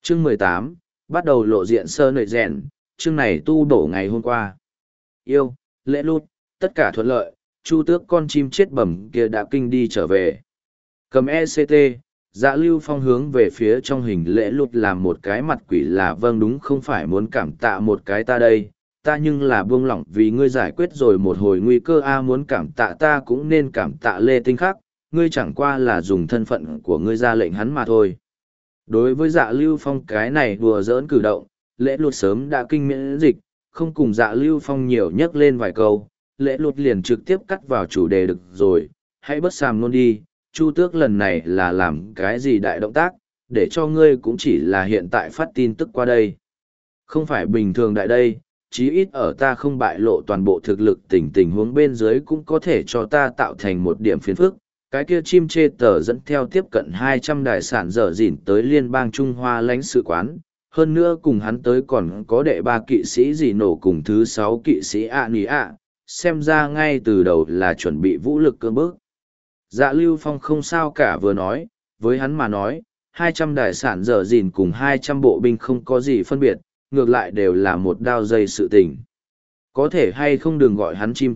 Chương 18, bắt đầu lộ diện sơ nợi rèn, chương này tu đổ ngày hôm qua. Yêu, lễ lút, tất cả thuận lợi, Chu Tước con chim chết bẩm kia đã kinh đi trở về. Cầm ECT, Dạ Lưu Phong hướng về phía trong hình lễ lụt làm một cái mặt quỷ là vâng đúng không phải muốn cảm tạ một cái ta đây, ta nhưng là buông lỏng vì ngươi giải quyết rồi một hồi nguy cơ muốn cảm tạ ta cũng nên cảm tạ Lê Tinh Khắc, ngươi chẳng qua là dùng thân phận của ngươi ra lệnh hắn mà thôi. Đối với Dạ Lưu Phong cái này đùa giỡn cử động, lễ lụt sớm đã kinh miễn dịch, không cùng Dạ Lưu Phong nhiều nhắc lên vài câu, lễ lụt liền trực tiếp cắt vào chủ đề được rồi, hãy bớt xàm luôn đi. Chu Tước lần này là làm cái gì đại động tác, để cho ngươi cũng chỉ là hiện tại phát tin tức qua đây. Không phải bình thường đại đây, chí ít ở ta không bại lộ toàn bộ thực lực tình huống bên dưới cũng có thể cho ta tạo thành một điểm phiền phức. Cái kia chim chê tờ dẫn theo tiếp cận 200 đại sản dở dỉn tới Liên bang Trung Hoa lãnh sự quán, hơn nữa cùng hắn tới còn có đệ 3 kỵ sĩ dì nổ cùng thứ 6 kỵ sĩ ạ nì ạ, xem ra ngay từ đầu là chuẩn bị vũ lực cưỡng bức. Dạ Lưu Phong không sao cả vừa nói, với hắn mà nói, 200 đại sản dở dìn cùng 200 bộ binh không có gì phân biệt, ngược lại đều là một đao dây sự tình. Có thể hay không đừng gọi hắn chim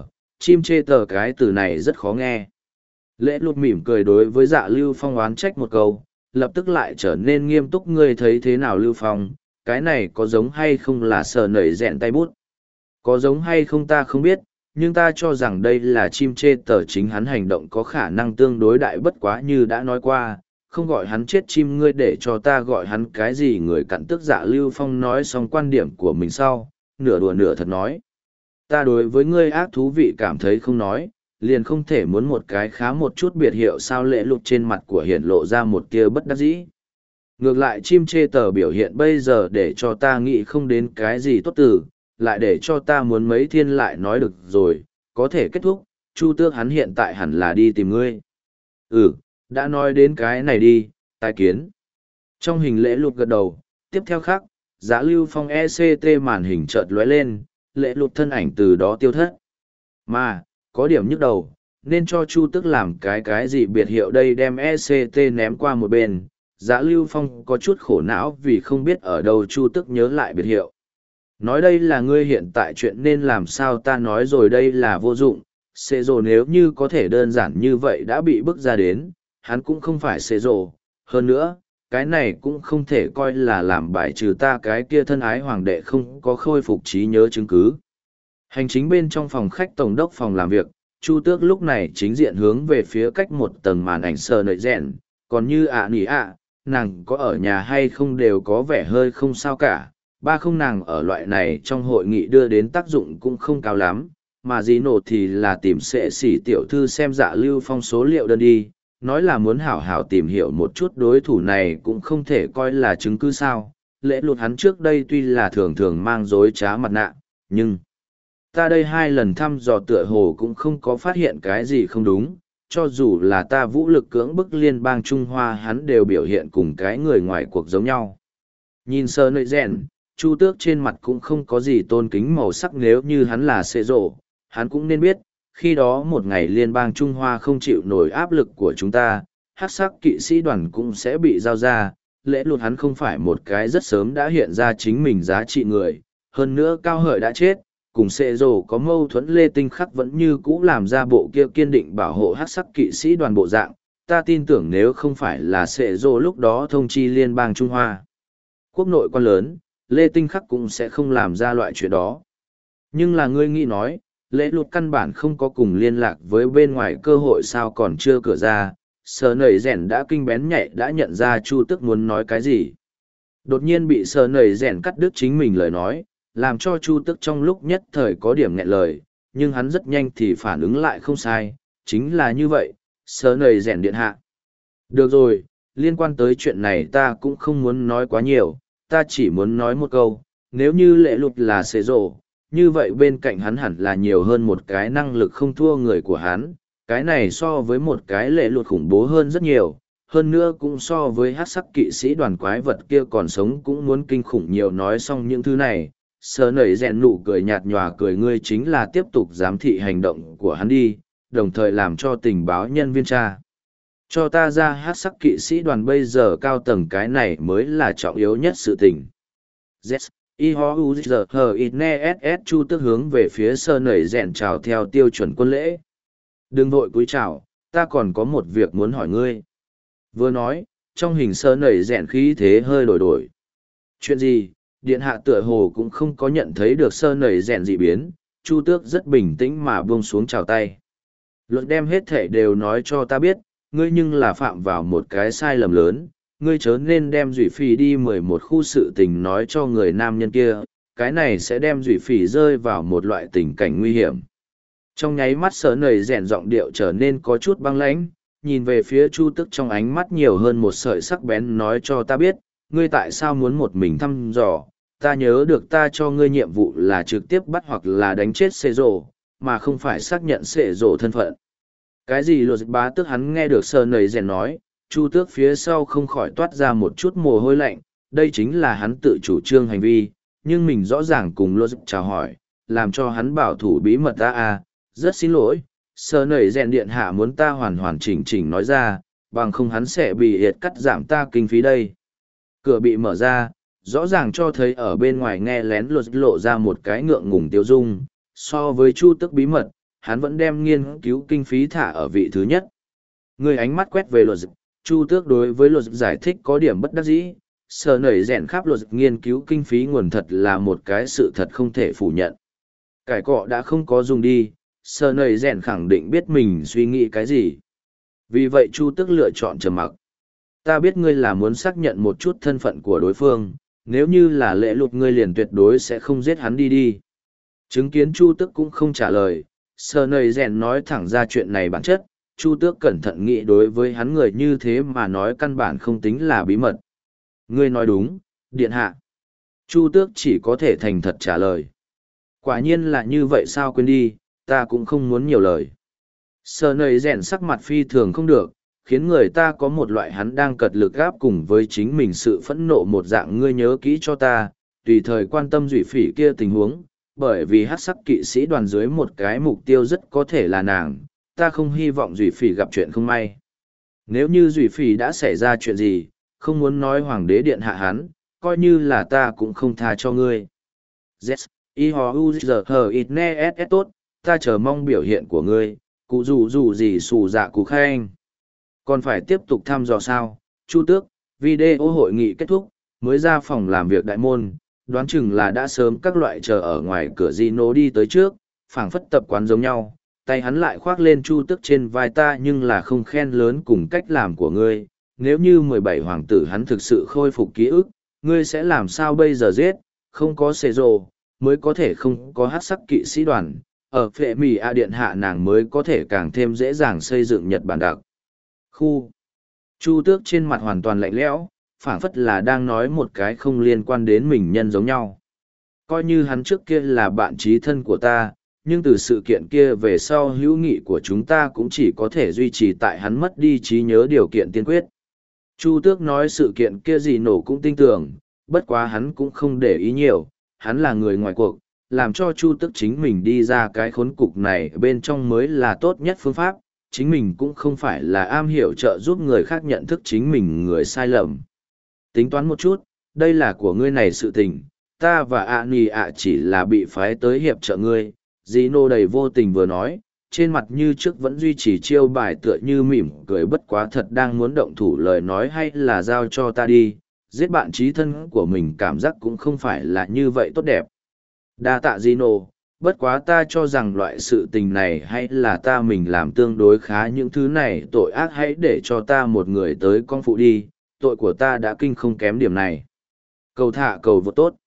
chê tờ cái từ này rất khó nghe. Lễ lụt mỉm cười đối với Dạ Lưu Phong oán trách một câu, lập tức lại trở nên nghiêm túc ngươi thấy thế nào Lưu Phong, cái này có giống hay không là sờ nảy rẹn tay bút. Có giống hay không ta không biết, nhưng ta cho rằng đây là chim chê tờ chính hắn hành động có khả năng tương đối đại bất quá như đã nói qua, không gọi hắn chết chim ngươi để cho ta gọi hắn cái gì người cặn tức Dạ Lưu Phong nói xong quan điểm của mình sau, nửa đùa nửa thật nói. Ta đối với ngươi ác thú vị cảm thấy không nói, liền không thể muốn một cái khá một chút biệt hiệu sao lễ lụt trên mặt của hiển lộ ra một tia bất đắc dĩ. Ngược lại chim chê tờ biểu hiện bây giờ để cho ta nghĩ không đến cái gì tốt từ, lại để cho ta muốn mấy thiên lại nói được rồi, có thể kết thúc, Chu Tước hắn hiện tại hẳn là đi tìm ngươi. Đã nói đến cái này đi, tài kiến. Trong hình lễ lụt gật đầu, tiếp theo khác, Dạ Lưu Phong ECT màn hình chợt lóe lên, lễ lụt thân ảnh từ đó tiêu thất. Mà, có điểm nhức đầu, nên cho Chu Tước làm cái gì biệt hiệu đây đem ECT ném qua một bên. Dạ Lưu Phong có chút khổ não vì không biết ở đâu Chu Tước nhớ lại biệt hiệu. Nói đây là ngươi hiện tại chuyện nên làm sao ta nói rồi đây là vô dụng, xê rồ nếu như có thể đơn giản như vậy đã bị bức ra đến, hắn cũng không phải xê rồ. Hơn nữa, cái này cũng không thể coi là làm bài trừ ta cái kia thân ái hoàng đệ không có khôi phục trí nhớ chứng cứ. Hành chính bên trong phòng khách tổng đốc phòng làm việc, Chu Tước lúc này chính diện hướng về phía cách một tầng màn ảnh sờ nợi rèn, còn như nỉ nàng có ở nhà hay không đều có vẻ hơi không sao cả. Ba không nàng ở loại này trong hội nghị đưa đến tác dụng cũng không cao lắm, mà dí nổ thì là tìm sệ xỉ tiểu thư xem Dạ Lưu Phong số liệu đơn đi, nói là muốn hảo hảo tìm hiểu một chút đối thủ này cũng không thể coi là chứng cứ sao. Lễ lụt hắn trước đây tuy là thường thường mang dối trá mặt nạ, nhưng ta đây 2 lần thăm dò tựa hồ cũng không có phát hiện cái gì không đúng, cho dù là ta vũ lực cưỡng bức Liên bang Trung Hoa hắn đều biểu hiện cùng cái người ngoài cuộc giống nhau. Nhìn sơ nợi rèn, Chu Tước trên mặt cũng không có gì tôn kính màu sắc nếu như hắn là xê rộ, hắn cũng nên biết, khi đó một ngày Liên bang Trung Hoa không chịu nổi áp lực của chúng ta, hắc sắc kỵ sĩ đoàn cũng sẽ bị giao ra, lễ lụt hắn không phải một cái rất sớm đã hiện ra chính mình giá trị người, hơn nữa cao hợi đã chết, cùng xê rộ có mâu thuẫn Lê Tinh Khắc vẫn như cũ làm ra bộ kia kiên định bảo hộ hắc sắc kỵ sĩ đoàn bộ dạng, ta tin tưởng nếu không phải là xê rộ lúc đó thông chi Liên bang Trung Hoa. Quốc nội quan lớn, Lê Tinh Khắc cũng sẽ không làm ra loại chuyện đó. Nhưng là ngươi nghĩ nói, lễ lụt căn bản không có cùng liên lạc với bên ngoài cơ hội sao còn chưa cửa ra, sờ nầy rèn đã kinh bén nhạy đã nhận ra Chu Tước muốn nói cái gì. Đột nhiên bị sờ nầy rèn cắt đứt chính mình lời nói, làm cho Chu Tước trong lúc nhất thời có điểm nghẹn lời, nhưng hắn rất nhanh thì phản ứng lại không sai, chính là như vậy, sờ nầy rèn điện hạ. Được rồi, liên quan tới chuyện này ta cũng không muốn nói quá nhiều, ta chỉ muốn nói một câu, nếu như lễ lụt là xế rộ, như vậy bên cạnh hắn hẳn là nhiều hơn một cái năng lực không thua người của hắn, cái này so với một cái lễ lụt khủng bố hơn rất nhiều, hơn nữa cũng so với hát sắc kỵ sĩ đoàn quái vật kia còn sống cũng muốn kinh khủng nhiều nói xong những thứ này, sờ nẩy rèn nụ cười nhạt nhòa cười ngươi chính là tiếp tục giám thị hành động của hắn đi, đồng thời làm cho tình báo nhân viên tra. Cho ta ra hát sắc kỵ sĩ đoàn bây giờ cao tầng cái này mới là trọng yếu nhất sự tình. Z, I ho u z h i ne s s Chu Tước hướng về phía sơ nẩy rèn chào theo tiêu chuẩn quân lễ. Đừng vội cúi chào, ta còn có một việc muốn hỏi ngươi. Vừa nói, trong hình sơ nẩy rèn khí thế hơi đổi đổi. Chuyện gì? Điện hạ tựa hồ cũng không có nhận thấy được sơ nẩy rèn dị biến. Chu Tước rất bình tĩnh mà buông xuống chào tay. Luật đem hết thể đều nói cho ta biết, ngươi nhưng là phạm vào một cái sai lầm lớn, ngươi chớ nên đem Dụy Phỉ đi 11 khu sự tình nói cho người nam nhân kia, cái này sẽ đem Dụy Phỉ rơi vào một loại tình cảnh nguy hiểm. Trong nháy mắt sở nầy rèn giọng điệu trở nên có chút băng lãnh, nhìn về phía Chu Tức trong ánh mắt nhiều hơn một sợi sắc bén nói cho ta biết, ngươi tại sao muốn một mình thăm dò, ta nhớ được ta cho ngươi nhiệm vụ là trực tiếp bắt hoặc là đánh chết xê rồ, mà không phải xác nhận xê rồ thân phận. Cái gì luật bá tước hắn nghe được sơ nầy rèn nói, Chu Tước phía sau không khỏi toát ra một chút mồ hôi lạnh, đây chính là hắn tự chủ trương hành vi, nhưng mình rõ ràng cùng luật chào hỏi, làm cho hắn bảo thủ bí mật ta rất xin lỗi, sơ nầy rèn điện hạ muốn ta hoàn hoàn chỉnh chỉnh nói ra, bằng không hắn sẽ bị hiệt cắt giảm ta kinh phí đây. Cửa bị mở ra, rõ ràng cho thấy ở bên ngoài nghe lén luật lộ ra một cái ngượng ngùng tiêu dung, so với Chu Tước bí mật, hắn vẫn đem nghiên cứu kinh phí thả ở vị thứ nhất. Người ánh mắt quét về luật Chu Tước đối với luật giải thích có điểm bất đắc dĩ, sờ nảy rèn khắp luật nghiên cứu kinh phí nguồn thật là một cái sự thật không thể phủ nhận. Cải cọ đã không có dùng đi, sờ nảy rèn khẳng định biết mình suy nghĩ cái gì. Vì vậy Chu Tước lựa chọn trầm mặc. Ta biết ngươi là muốn xác nhận một chút thân phận của đối phương, nếu như là lễ lụt ngươi liền tuyệt đối sẽ không giết hắn đi. Chứng kiến Chu Tước cũng không trả lời, sờ nầy rèn nói thẳng ra chuyện này bản chất, Chu Tước cẩn thận nghĩ đối với hắn người như thế mà nói căn bản không tính là bí mật. Ngươi nói đúng, điện hạ. Chu Tước chỉ có thể thành thật trả lời. Quả nhiên là như vậy sao quên đi, ta cũng không muốn nhiều lời. Sờ nầy rèn sắc mặt phi thường không được, khiến người ta có một loại hắn đang cật lực gáp cùng với chính mình sự phẫn nộ một dạng ngươi nhớ kỹ cho ta, tùy thời quan tâm Dụy Phỉ kia tình huống, bởi vì hát sắc kỵ sĩ đoàn dưới một cái mục tiêu rất có thể là nàng, ta không hy vọng Dụy Phỉ gặp chuyện không may. Nếu như Dụy Phỉ đã xảy ra chuyện gì, không muốn nói hoàng đế điện hạ hắn, coi như là ta cũng không tha cho ngươi. Z, I ho u z h it ne s tốt, ta chờ mong biểu hiện của ngươi, cụ dù gì xù dạ cụ khen. Còn phải tiếp tục thăm dò sao, Chu Tước, video hội nghị kết thúc, mới ra phòng làm việc đại môn, đoán chừng là đã sớm các loại chờ ở ngoài cửa Gino đi tới trước, phảng phất tập quán giống nhau, tay hắn lại khoác lên Chu Tước trên vai ta nhưng là không khen lớn cùng cách làm của ngươi, nếu như 17 hoàng tử hắn thực sự khôi phục ký ức, ngươi sẽ làm sao bây giờ giết, không có xê rồ, mới có thể không có hát sắc kỵ sĩ đoàn, ở phệ mì điện hạ nàng mới có thể càng thêm dễ dàng xây dựng Nhật Bản đặc. Khu. Chu Tước trên mặt hoàn toàn lạnh lẽo, phảng phất là đang nói một cái không liên quan đến mình nhân giống nhau. Coi như hắn trước kia là bạn trí thân của ta, nhưng từ sự kiện kia về sau hữu nghị của chúng ta cũng chỉ có thể duy trì tại hắn mất đi trí nhớ điều kiện tiên quyết. Chu Tước nói sự kiện kia gì nổ cũng tin tưởng, bất quá hắn cũng không để ý nhiều, hắn là người ngoài cuộc, làm cho Chu Tước chính mình đi ra cái khốn cục này bên trong mới là tốt nhất phương pháp, chính mình cũng không phải là am hiểu trợ giúp người khác nhận thức chính mình người sai lầm. Tính toán một chút, đây là của ngươi này sự tình, ta và Ani chỉ là bị phái tới hiệp trợ ngươi, Gino đầy vô tình vừa nói, trên mặt như trước vẫn duy trì chiêu bài tựa như mỉm cười bất quá thật đang muốn động thủ lời nói hay là giao cho ta đi, giết bạn trí thân của mình cảm giác cũng không phải là như vậy tốt đẹp. Đa tạ Gino, bất quá ta cho rằng loại sự tình này hay là ta mình làm tương đối khá những thứ này tội ác hãy để cho ta một người tới con phụ đi, tội của ta đã kinh không kém điểm này. Cầu thả cầu vô tốt.